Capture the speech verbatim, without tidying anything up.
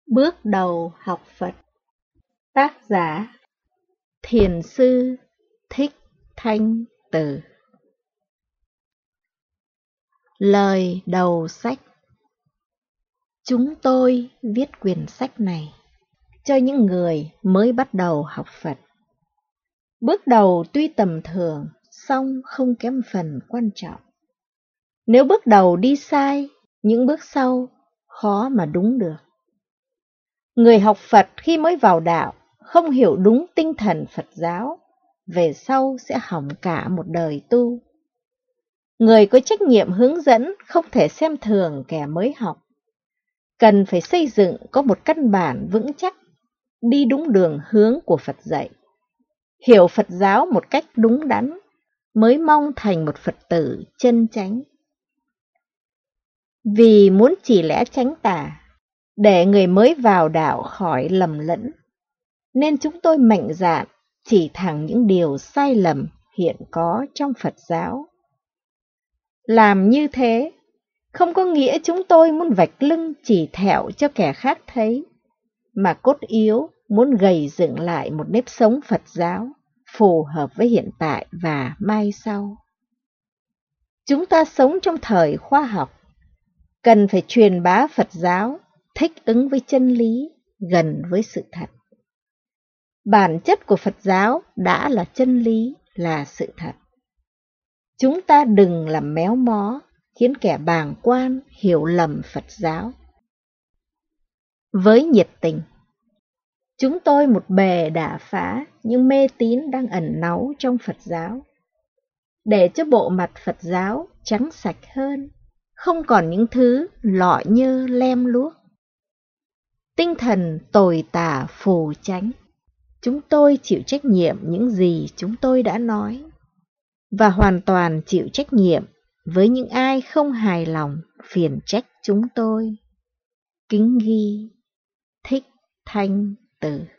Bước đầu học Phật. Tác giả Thiền sư Thích Thanh Từ. Lời đầu sách. Chúng tôi viết quyển sách này cho những người mới bắt đầu học Phật. Bước đầu tuy tầm thường, song không kém phần quan trọng. Nếu bước đầu đi sai, những bước sau khó mà đúng được. Người học Phật khi mới vào đạo không hiểu đúng tinh thần Phật giáo, về sau sẽ hỏng cả một đời tu. Người có trách nhiệm hướng dẫn không thể xem thường kẻ mới học. Cần phải xây dựng có một căn bản vững chắc, đi đúng đường hướng của Phật dạy. Hiểu Phật giáo một cách đúng đắn, mới mong thành một Phật tử chân chánh. Vì muốn chỉ lẽ chánh tà, để người mới vào đạo khỏi lầm lẫn, nên chúng tôi mạnh dạn chỉ thẳng những điều sai lầm hiện có trong Phật giáo. Làm như thế, không có nghĩa chúng tôi muốn vạch lưng chỉ thẹo cho kẻ khác thấy, mà cốt yếu muốn gầy dựng lại một nếp sống Phật giáo phù hợp với hiện tại và mai sau. Chúng ta sống trong thời khoa học, cần phải truyền bá Phật giáo thích ứng với chân lý, gần với sự thật. Bản chất của Phật giáo đã là chân lý, là sự thật. Chúng ta đừng làm méo mó, khiến kẻ bàng quan hiểu lầm Phật giáo. Với nhiệt tình, chúng tôi một bề đả phá những mê tín đang ẩn náu trong Phật giáo, để cho bộ mặt Phật giáo trắng sạch hơn, không còn những thứ lọ nhơ lem luốc. Tinh thần tồi tà phù chánh, chúng tôi chịu trách nhiệm những gì chúng tôi đã nói, và hoàn toàn chịu trách nhiệm với những ai không hài lòng phiền trách chúng tôi. Kính ghi Thích Thanh Từ.